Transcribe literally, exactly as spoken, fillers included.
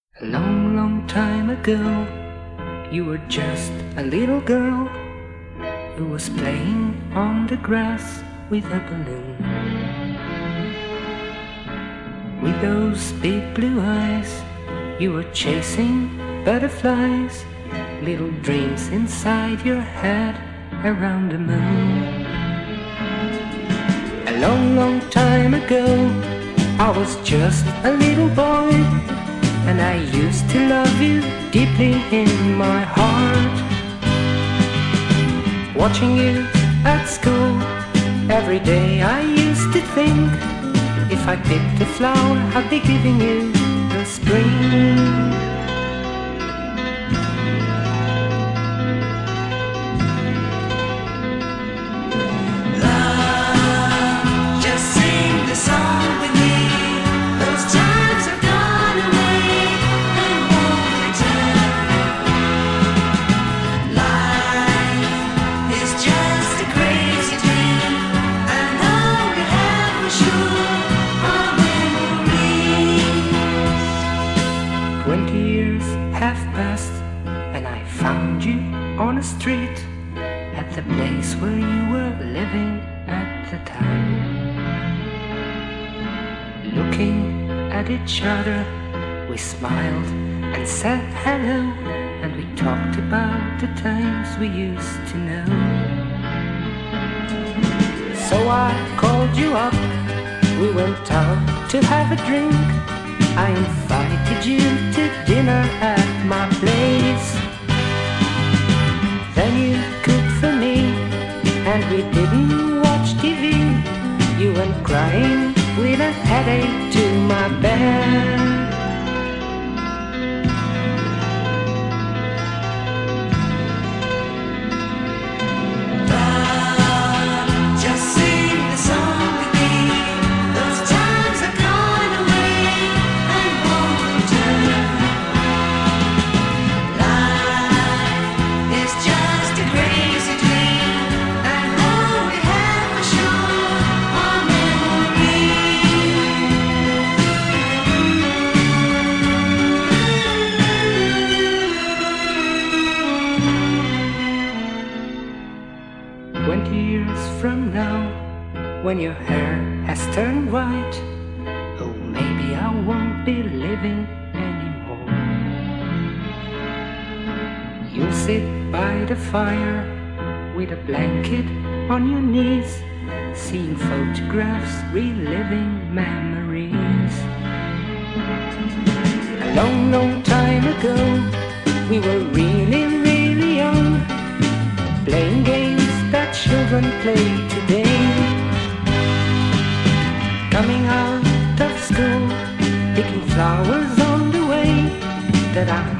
A long, long time ago, you were just a little girl who was playing on the grass with a balloon. With those big blue eyes, you were chasing butterflies, little dreams inside your head around the moon. A long, long time ago, I was just a little boy, and I used to love you deeply in my heart. Watching you at school, every day I used to think, if I picked a flower, I'd be giving you the spring. Twenty years have passed, and I found you on a street at the place where you were living at the time. Looking at each other, we smiled and said hello, and we talked about the times we used to know. So I called you up, we went out to have a drink. I invited you to dinner at my place. Then you cooked for me, and we didn't watch T V. You went crying with a headache to my bed. Twenty years from now, when your hair has turned white, oh, maybe I won't be living anymore. You'll sit by the fire with a blanket on your knees, seeing photographs, reliving memories. A long, long time ago, we were really, really young, playing games that children play today. Coming out of school, picking flowers on the way that I